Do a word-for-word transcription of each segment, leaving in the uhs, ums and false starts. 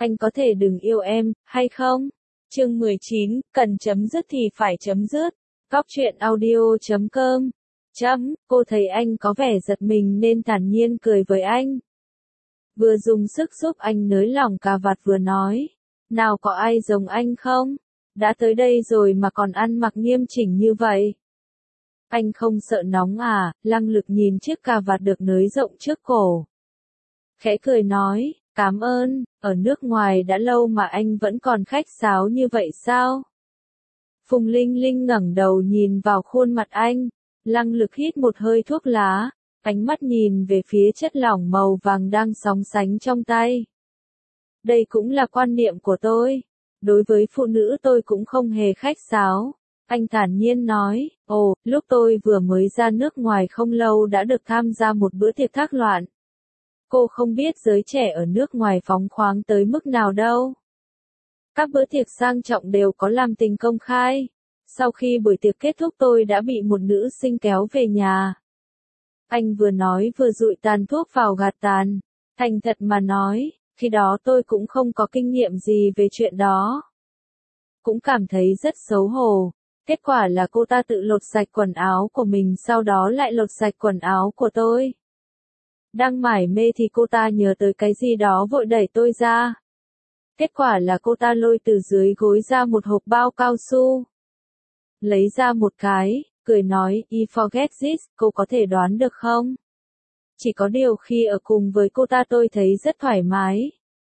Anh có thể đừng yêu em, hay không? Chương mười chín, cần chấm dứt thì phải chấm dứt. Góc truyện audio chấm com. Chấm, cô thấy anh có vẻ giật mình nên thản nhiên cười với anh. Vừa dùng sức giúp anh nới lỏng cà vạt vừa nói. Nào có ai giống anh không? Đã tới đây rồi mà còn ăn mặc nghiêm chỉnh như vậy. Anh không sợ nóng à? Lăng Lực nhìn chiếc cà vạt được nới rộng trước cổ. Khẽ cười nói, cảm ơn, ở nước ngoài đã lâu mà anh vẫn còn khách sáo như vậy sao? Phùng Linh Linh ngẩng đầu nhìn vào khuôn mặt anh, Lăng Lực hít một hơi thuốc lá, ánh mắt nhìn về phía chất lỏng màu vàng đang sóng sánh trong tay. Đây cũng là quan niệm của tôi. Đối với phụ nữ tôi cũng không hề khách sáo. Anh thản nhiên nói, ồ, lúc tôi vừa mới ra nước ngoài không lâu đã được tham gia một bữa tiệc thác loạn. Cô không biết giới trẻ ở nước ngoài phóng khoáng tới mức nào đâu. Các bữa tiệc sang trọng đều có làm tình công khai. Sau khi buổi tiệc kết thúc tôi đã bị một nữ sinh kéo về nhà. Anh vừa nói vừa dụi tàn thuốc vào gạt tàn. Thành thật mà nói, khi đó tôi cũng không có kinh nghiệm gì về chuyện đó. Cũng cảm thấy rất xấu hổ. Kết quả là cô ta tự lột sạch quần áo của mình sau đó lại lột sạch quần áo của tôi. Đang mải mê thì cô ta nhớ tới cái gì đó vội đẩy tôi ra. Kết quả là cô ta lôi từ dưới gối ra một hộp bao cao su. Lấy ra một cái, cười nói, I forget this, cô có thể đoán được không? Chỉ có điều khi ở cùng với cô ta tôi thấy rất thoải mái.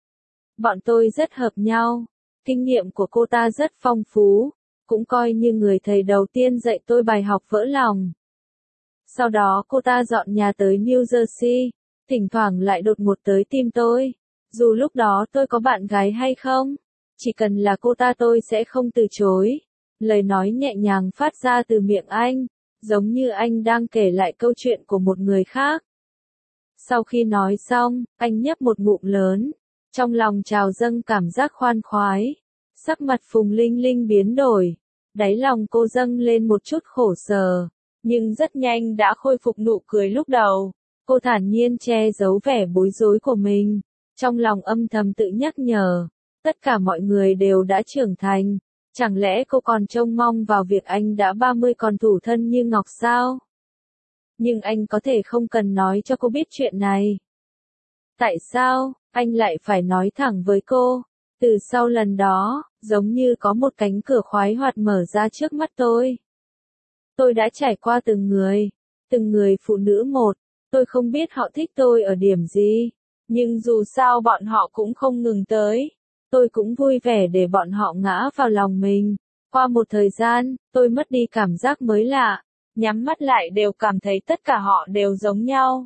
Bọn tôi rất hợp nhau, kinh nghiệm của cô ta rất phong phú, cũng coi như người thầy đầu tiên dạy tôi bài học vỡ lòng. Sau đó cô ta dọn nhà tới New Jersey, thỉnh thoảng lại đột ngột tới tìm tôi. Dù lúc đó tôi có bạn gái hay không, chỉ cần là cô ta tôi sẽ không từ chối. Lời nói nhẹ nhàng phát ra từ miệng anh, giống như anh đang kể lại câu chuyện của một người khác. Sau khi nói xong, anh nhấp một ngụm lớn, trong lòng trào dâng cảm giác khoan khoái. Sắc mặt Phùng Linh Linh biến đổi, đáy lòng cô dâng lên một chút khổ sở, nhưng rất nhanh đã khôi phục nụ cười lúc đầu. Cô thản nhiên che giấu vẻ bối rối của mình, trong lòng âm thầm tự nhắc nhở, tất cả mọi người đều đã trưởng thành, chẳng lẽ cô còn trông mong vào việc anh đã ba mươi còn thủ thân như ngọc sao? Nhưng anh có thể không cần nói cho cô biết chuyện này. Tại sao, anh lại phải nói thẳng với cô? Từ sau lần đó, giống như có một cánh cửa khoái hoạt mở ra trước mắt tôi. Tôi đã trải qua từng người, từng người phụ nữ một, tôi không biết họ thích tôi ở điểm gì, nhưng dù sao bọn họ cũng không ngừng tới. Tôi cũng vui vẻ để bọn họ ngã vào lòng mình. Qua một thời gian, tôi mất đi cảm giác mới lạ, nhắm mắt lại đều cảm thấy tất cả họ đều giống nhau.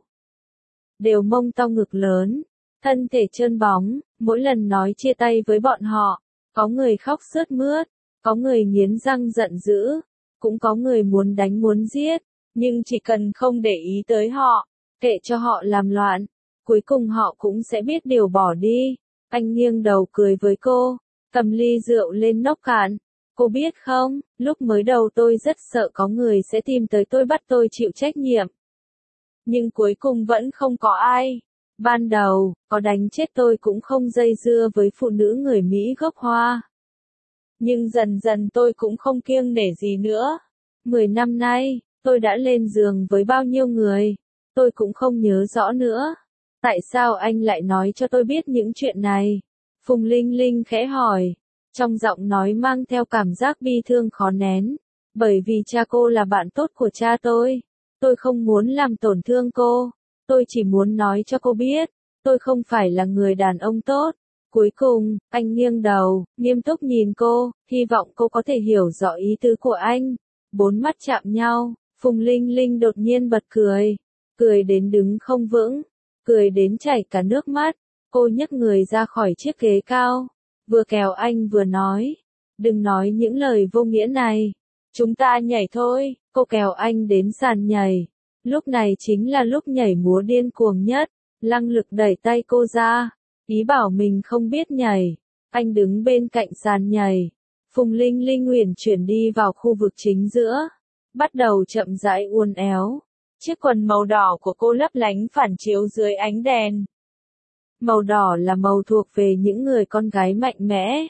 Đều mông to ngực lớn, thân thể trơn bóng, mỗi lần nói chia tay với bọn họ, có người khóc sướt mướt, có người nghiến răng giận dữ, cũng có người muốn đánh muốn giết, nhưng chỉ cần không để ý tới họ, kệ cho họ làm loạn, cuối cùng họ cũng sẽ biết điều bỏ đi. Anh nghiêng đầu cười với cô, cầm ly rượu lên nốc cạn. Cô biết không, lúc mới đầu tôi rất sợ có người sẽ tìm tới tôi bắt tôi chịu trách nhiệm. Nhưng cuối cùng vẫn không có ai. Ban đầu, có đánh chết tôi cũng không dây dưa với phụ nữ người Mỹ gốc Hoa. Nhưng dần dần tôi cũng không kiêng nể gì nữa. Mười năm nay, tôi đã lên giường với bao nhiêu người, tôi cũng không nhớ rõ nữa. Tại sao anh lại nói cho tôi biết những chuyện này? Phùng Linh Linh khẽ hỏi, trong giọng nói mang theo cảm giác bi thương khó nén. Bởi vì cha cô là bạn tốt của cha tôi. Tôi không muốn làm tổn thương cô. Tôi chỉ muốn nói cho cô biết, tôi không phải là người đàn ông tốt. Cuối cùng, anh nghiêng đầu, nghiêm túc nhìn cô, hy vọng cô có thể hiểu rõ ý tứ của anh. Bốn mắt chạm nhau, Phùng Linh Linh đột nhiên bật cười. Cười đến đứng không vững. Cười đến chảy cả nước mắt, cô nhấc người ra khỏi chiếc ghế cao, vừa kéo anh vừa nói, đừng nói những lời vô nghĩa này, chúng ta nhảy thôi. Cô kéo anh đến sàn nhảy, lúc này chính là lúc nhảy múa điên cuồng nhất. Lăng Lực đẩy tay cô ra, ý bảo mình không biết nhảy. Anh đứng bên cạnh sàn nhảy, Phùng Linh Linh uyển chuyển đi vào khu vực chính giữa, bắt đầu chậm rãi uốn éo. Chiếc quần màu đỏ của cô lấp lánh phản chiếu dưới ánh đèn. Màu đỏ là màu thuộc về những người con gái mạnh mẽ.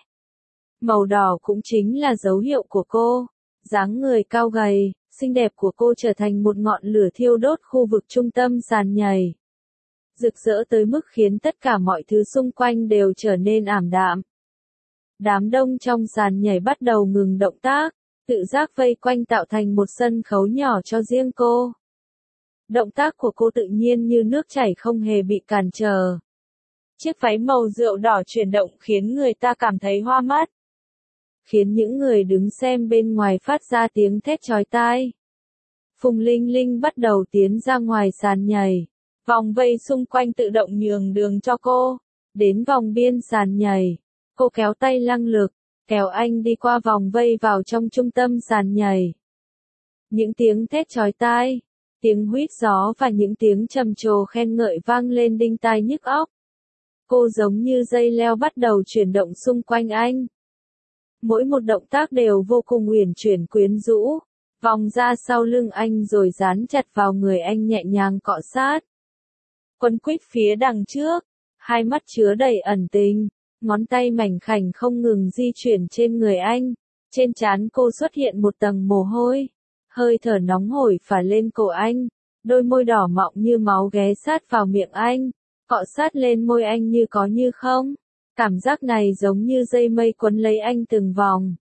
Màu đỏ cũng chính là dấu hiệu của cô. Dáng người cao gầy, xinh đẹp của cô trở thành một ngọn lửa thiêu đốt khu vực trung tâm sàn nhảy. Rực rỡ tới mức khiến tất cả mọi thứ xung quanh đều trở nên ảm đạm. Đám đông trong sàn nhảy bắt đầu ngừng động tác, tự giác vây quanh tạo thành một sân khấu nhỏ cho riêng cô. Động tác của cô tự nhiên như nước chảy không hề bị cản trở. Chiếc váy màu rượu đỏ chuyển động khiến người ta cảm thấy hoa mắt. Khiến những người đứng xem bên ngoài phát ra tiếng thét chói tai. Phùng Linh Linh bắt đầu tiến ra ngoài sàn nhảy. Vòng vây xung quanh tự động nhường đường cho cô. Đến vòng biên sàn nhảy. Cô kéo tay Lăng Lực, kéo anh đi qua vòng vây vào trong trung tâm sàn nhảy. Những tiếng thét chói tai, tiếng huýt gió và những tiếng trầm trồ khen ngợi vang lên đinh tai nhức óc. Cô giống như dây leo bắt đầu chuyển động xung quanh anh. Mỗi một động tác đều vô cùng uyển chuyển quyến rũ, vòng ra sau lưng anh rồi dán chặt vào người anh nhẹ nhàng cọ sát. Quấn quýt phía đằng trước, hai mắt chứa đầy ẩn tình, ngón tay mảnh khảnh không ngừng di chuyển trên người anh. Trên trán cô xuất hiện một tầng mồ hôi, hơi thở nóng hổi phả lên cổ anh, đôi môi đỏ mọng như máu ghé sát vào miệng anh, cọ sát lên môi anh như có như không. Cảm giác này giống như dây mây quấn lấy anh từng vòng.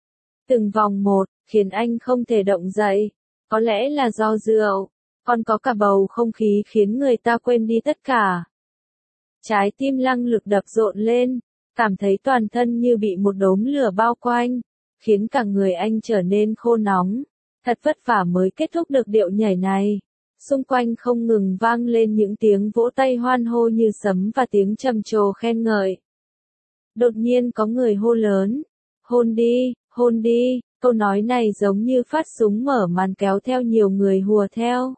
Từng vòng một, khiến anh không thể động dậy. Có lẽ là do rượu, còn có cả bầu không khí khiến người ta quên đi tất cả. Trái tim Lăng Lực đập rộn lên, cảm thấy toàn thân như bị một đốm lửa bao quanh, khiến cả người anh trở nên khô nóng. Thật vất vả mới kết thúc được điệu nhảy này. Xung quanh không ngừng vang lên những tiếng vỗ tay hoan hô như sấm và tiếng trầm trồ khen ngợi. Đột nhiên có người hô lớn, hôn đi, hôn đi, câu nói này giống như phát súng mở màn kéo theo nhiều người hùa theo.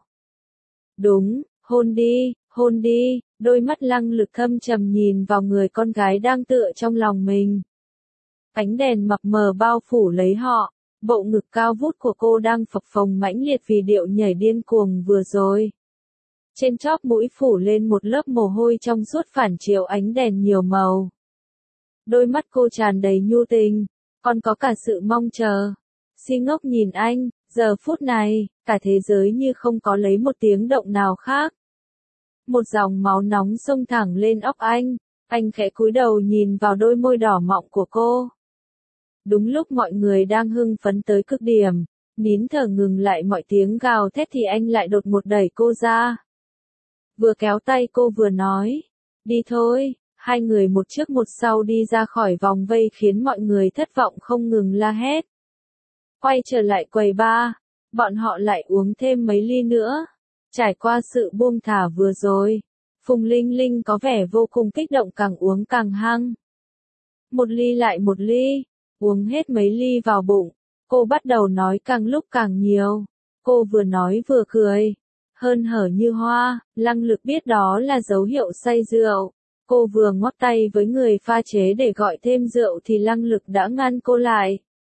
Đúng, hôn đi, hôn đi, đôi mắt Lăng Lực thâm trầm nhìn vào người con gái đang tựa trong lòng mình. Ánh đèn mập mờ bao phủ lấy họ, bộ ngực cao vút của cô đang phập phồng mãnh liệt vì điệu nhảy điên cuồng vừa rồi. Trên chóp mũi phủ lên một lớp mồ hôi trong suốt phản chiếu ánh đèn nhiều màu. Đôi mắt cô tràn đầy nhu tình, còn có cả sự mong chờ. Si ngốc nhìn anh, giờ phút này, cả thế giới như không có lấy một tiếng động nào khác. Một dòng máu nóng xông thẳng lên óc anh, anh khẽ cúi đầu nhìn vào đôi môi đỏ mọng của cô. Đúng lúc mọi người đang hưng phấn tới cực điểm, nín thở ngừng lại mọi tiếng gào thét thì anh lại đột ngột đẩy cô ra. Vừa kéo tay cô vừa nói, đi thôi. Hai người một trước một sau đi ra khỏi vòng vây khiến mọi người thất vọng không ngừng la hét. Quay trở lại quầy bar, bọn họ lại uống thêm mấy ly nữa. Trải qua sự buông thả vừa rồi, Phùng Linh Linh có vẻ vô cùng kích động, càng uống càng hăng. Một ly lại một ly, uống hết mấy ly vào bụng, cô bắt đầu nói càng lúc càng nhiều. Cô vừa nói vừa cười, hớn hở như hoa. Lăng Lực biết đó là dấu hiệu say rượu. Cô vừa ngoắc tay với người pha chế để gọi thêm rượu thì Lăng Lực đã ngăn cô lại.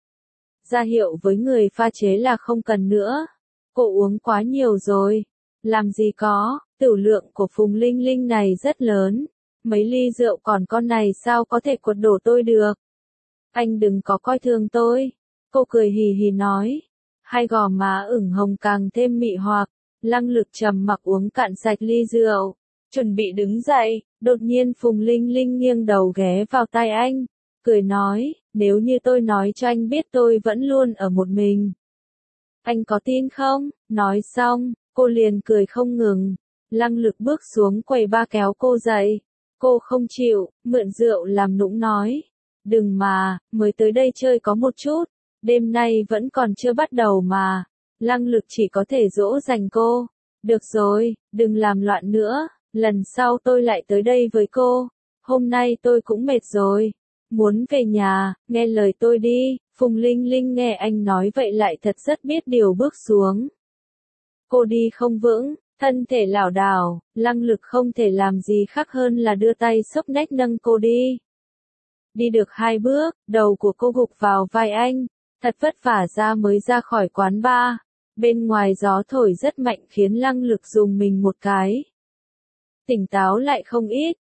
Ra hiệu với người pha chế là không cần nữa. Cô uống quá nhiều rồi. Làm gì có, tửu lượng của Phùng Linh Linh này rất lớn. Mấy ly rượu còn con này sao có thể quật đổ tôi được. Anh đừng có coi thường tôi. Cô cười hì hì nói. Hai gò má ửng hồng càng thêm mị hoặc. Lăng Lực trầm mặc uống cạn sạch ly rượu. Chuẩn bị đứng dậy, đột nhiên Phùng Linh Linh nghiêng đầu ghé vào tai anh, cười nói, nếu như tôi nói cho anh biết tôi vẫn luôn ở một mình. Anh có tin không? Nói xong, cô liền cười không ngừng. Lăng Lực bước xuống quầy ba kéo cô dậy. Cô không chịu, mượn rượu làm nũng nói. Đừng mà, mới tới đây chơi có một chút, đêm nay vẫn còn chưa bắt đầu mà. Lăng Lực chỉ có thể dỗ dành cô. Được rồi, đừng làm loạn nữa. Lần sau tôi lại tới đây với cô. Hôm nay tôi cũng mệt rồi. Muốn về nhà, nghe lời tôi đi. Phùng Linh Linh nghe anh nói vậy lại thật rất biết điều bước xuống. Cô đi không vững, thân thể lảo đảo, Lăng Lực không thể làm gì khác hơn là đưa tay xốc nách nâng cô đi. Đi được hai bước, đầu của cô gục vào vai anh. Thật vất vả ra mới ra khỏi quán bar. Bên ngoài gió thổi rất mạnh khiến Lăng Lực dùng mình một cái. Tỉnh táo lại không ít,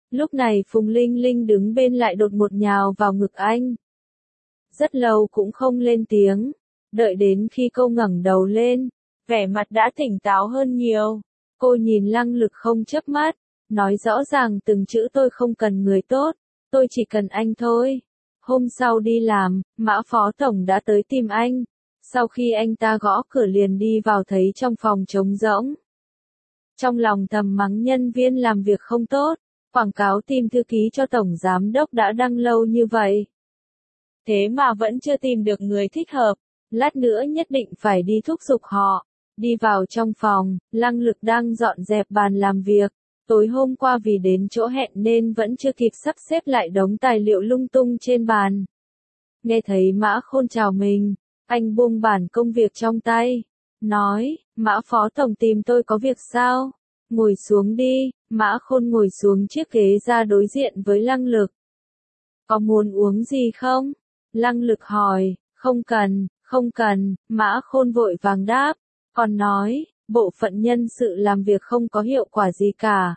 Lúc này Phùng Linh Linh đứng bên lại đột một nhào vào ngực anh. Rất lâu cũng không lên tiếng, đợi đến khi cô ngẩng đầu lên, vẻ mặt đã tỉnh táo hơn nhiều. Cô nhìn Lăng Lực không chớp mắt, nói rõ ràng từng chữ tôi không cần người tốt, tôi chỉ cần anh thôi. Hôm sau đi làm, Mã Phó Tổng đã tới tìm anh. Sau khi anh ta gõ cửa liền đi vào thấy trong phòng trống rỗng. Trong lòng thầm mắng nhân viên làm việc không tốt, quảng cáo tìm thư ký cho Tổng Giám Đốc đã đăng lâu như vậy. Thế mà vẫn chưa tìm được người thích hợp, lát nữa nhất định phải đi thúc giục họ. Đi vào trong phòng, Lăng Lực đang dọn dẹp bàn làm việc. Tối hôm qua vì đến chỗ hẹn nên vẫn chưa kịp sắp xếp lại đống tài liệu lung tung trên bàn. Nghe thấy Mã Khôn chào mình, anh buông bản công việc trong tay, nói, Mã Phó Tổng tìm tôi có việc sao? Ngồi xuống đi. Mã Khôn ngồi xuống chiếc ghế ra đối diện với Lăng Lực. Có muốn uống gì không? Lăng Lực hỏi, không cần, không cần. Mã Khôn vội vàng đáp, còn nói, bộ phận nhân sự làm việc không có hiệu quả gì cả.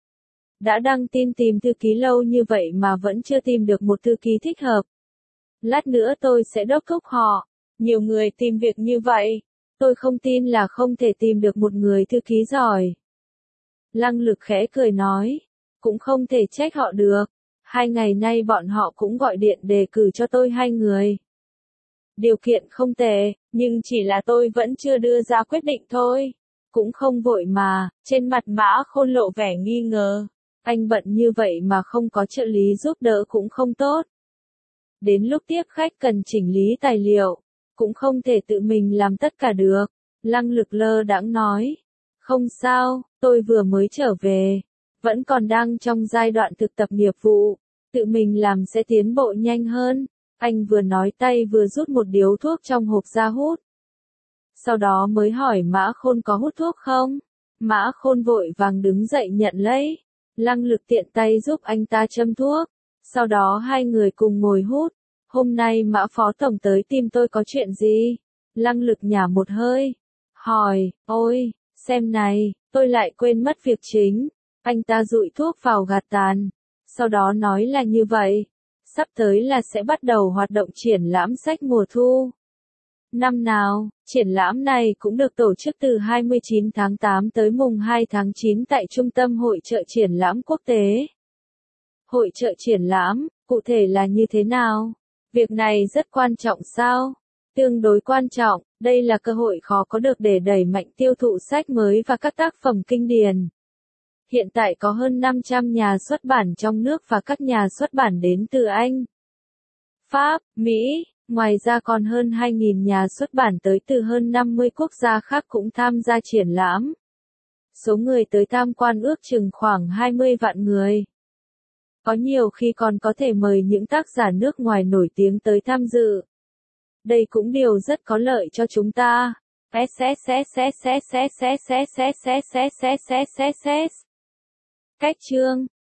Đã đăng tin tìm thư ký lâu như vậy mà vẫn chưa tìm được một thư ký thích hợp. Lát nữa tôi sẽ đốc thúc họ. Nhiều người tìm việc như vậy, tôi không tin là không thể tìm được một người thư ký giỏi. Lăng Lực khẽ cười nói, cũng không thể trách họ được. Hai ngày nay bọn họ cũng gọi điện đề cử cho tôi hai người. Điều kiện không tệ, nhưng chỉ là tôi vẫn chưa đưa ra quyết định thôi. Cũng không vội mà. Trên mặt Mã Khôn lộ vẻ nghi ngờ. Anh bận như vậy mà không có trợ lý giúp đỡ cũng không tốt. Đến lúc tiếp khách cần chỉnh lý tài liệu, cũng không thể tự mình làm tất cả được. Lăng Lực lơ đãng nói, không sao, tôi vừa mới trở về, vẫn còn đang trong giai đoạn thực tập nghiệp vụ, tự mình làm sẽ tiến bộ nhanh hơn. Anh vừa nói tay vừa rút một điếu thuốc trong hộp ra hút. Sau đó mới hỏi Mã Khôn có hút thuốc không? Mã Khôn vội vàng đứng dậy nhận lấy. Lăng Lực tiện tay giúp anh ta châm thuốc. Sau đó hai người cùng ngồi hút. Hôm nay Mã Phó Tổng tới tìm tôi có chuyện gì? Lăng Lực nhả một hơi. Hỏi, ôi, xem này, tôi lại quên mất việc chính. Anh ta dụi thuốc vào gạt tàn. Sau đó nói là như vậy. Sắp tới là sẽ bắt đầu hoạt động triển lãm sách mùa thu. Năm nào, triển lãm này cũng được tổ chức từ hai mươi chín tháng tám tới mùng hai tháng chín tại Trung tâm Hội chợ Triển lãm Quốc tế. Hội chợ triển lãm, cụ thể là như thế nào? Việc này rất quan trọng sao? Tương đối quan trọng, đây là cơ hội khó có được để đẩy mạnh tiêu thụ sách mới và các tác phẩm kinh điển. Hiện tại có hơn năm trăm nhà xuất bản trong nước và các nhà xuất bản đến từ Anh, Pháp, Mỹ, ngoài ra còn hơn hai nghìn nhà xuất bản tới từ hơn năm mươi quốc gia khác cũng tham gia triển lãm. Số người tới tham quan ước chừng khoảng hai mươi vạn người. Có nhiều khi còn có thể mời những tác giả nước ngoài nổi tiếng tới tham dự. Đây cũng điều rất có lợi cho chúng ta. Cách chương